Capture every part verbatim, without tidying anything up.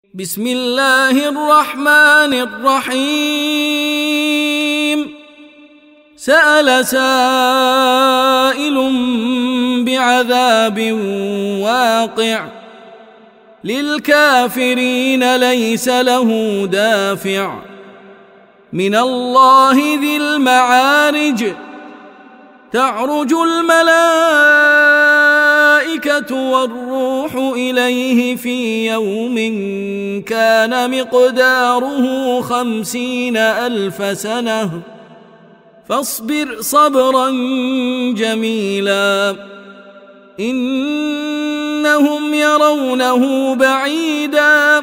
بسم الله الرحمن الرحيم سأل سائل بعذاب واقع للكافرين ليس له دافع من الله ذي المعارج تعرج الملائكة والروح إليه في يوم كان مقداره خمسين ألف سنة فاصبر صبرا جميلا إنهم يرونه بعيدا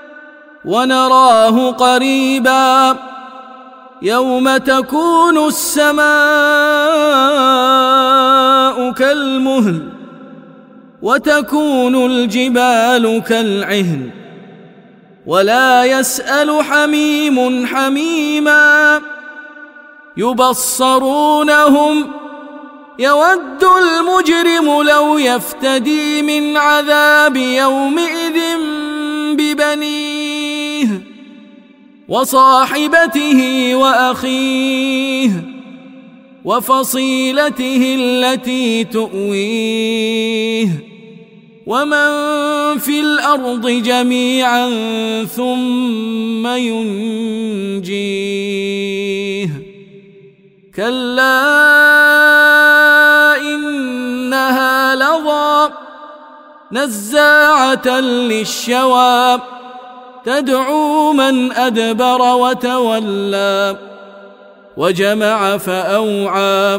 ونراه قريبا يوم تكون السماء كالمهل وتكون الجبال كالعهن ولا يسأل حميم حميما يبصرونهم يود المجرم لو يفتدي من عذاب يومئذ ببنيه وصاحبته وأخيه وفصيلته التي تؤويه ومن في الأرض جميعا ثم ينجيه كلا إنها لظى نزاعة للشوى تدعو من أدبر وتولى وجمع فأوعى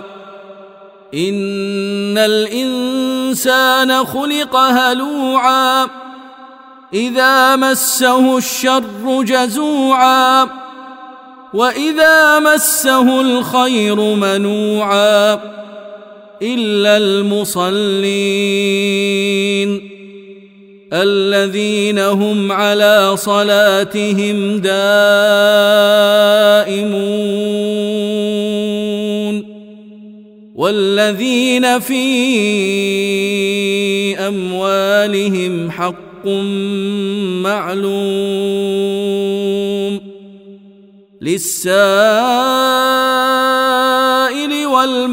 إن الإنسان خلق هلوعا إذا مسه الشر جزوعا وإذا مسه الخير منوعا إلا المصلين الذين هم على صلاتهم دائمون والذين في أموالهم حق معلوم للسائل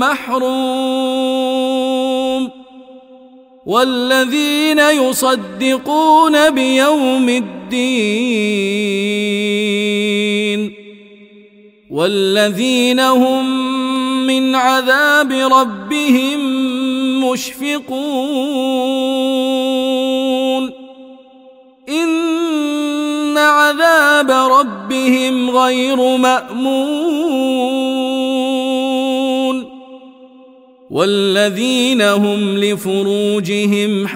والمحروم والذين يصدقون بيوم الدين والذين هم من عذاب ربهم مشفقون إن عذاب ربهم غير مأمون والذين هم لفروجهم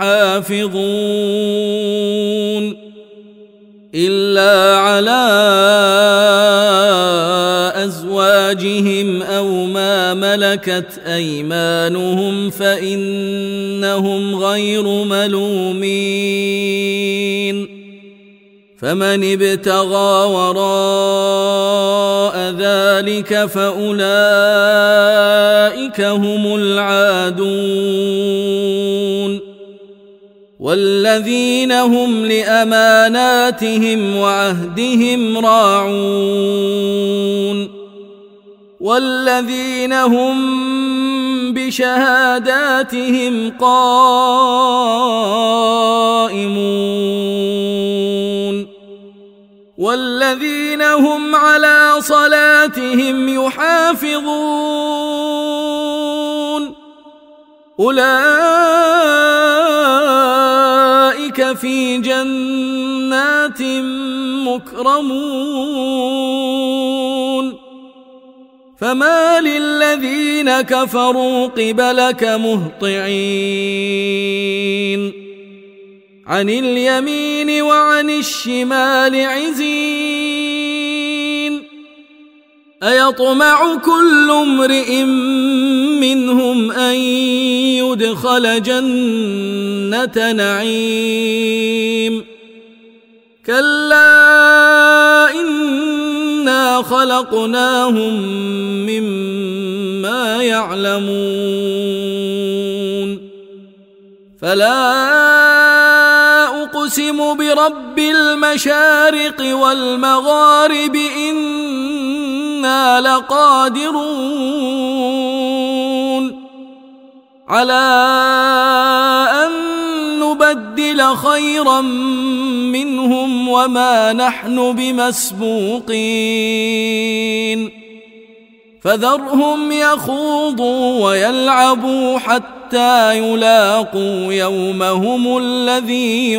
حافظون إلا على أزواجهم أو ما ملكت أيمانهم فإنهم غير ملومين فمن ابتغى وراء ذلك فأولئك هم العادون والذين هم لأماناتهم وعهدهم راعون والذين هم بشهاداتهم قائمون والذين هم على صلاتهم يحافظون أولئك في جنات مكرمون فما للذين كفروا قبلك مهطعين عن اليمين وعن الشمال عزين أيطمع كل امرئ منهم أن يدخل جنة نعيم كلا إنا خلقناهم مما يعلمون فلا أقسم برب المشارق والمغارب إنا لقادرون على أن نبدل خيرا منهم وما نحن بمسبوقين فذرهم يخوضوا ويلعبوا حتى يلاقوا يومهم الذي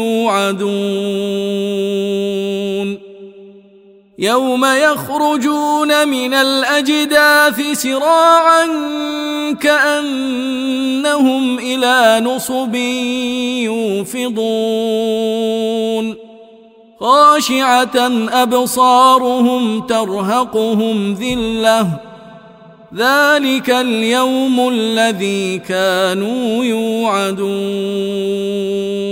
يوعدون يوم يخرجون من الأجداث سراعا كأنهم إلى نصب يوفضون خاشعة أبصارهم ترهقهم ذلة ذلك اليوم الذي كانوا يوعدون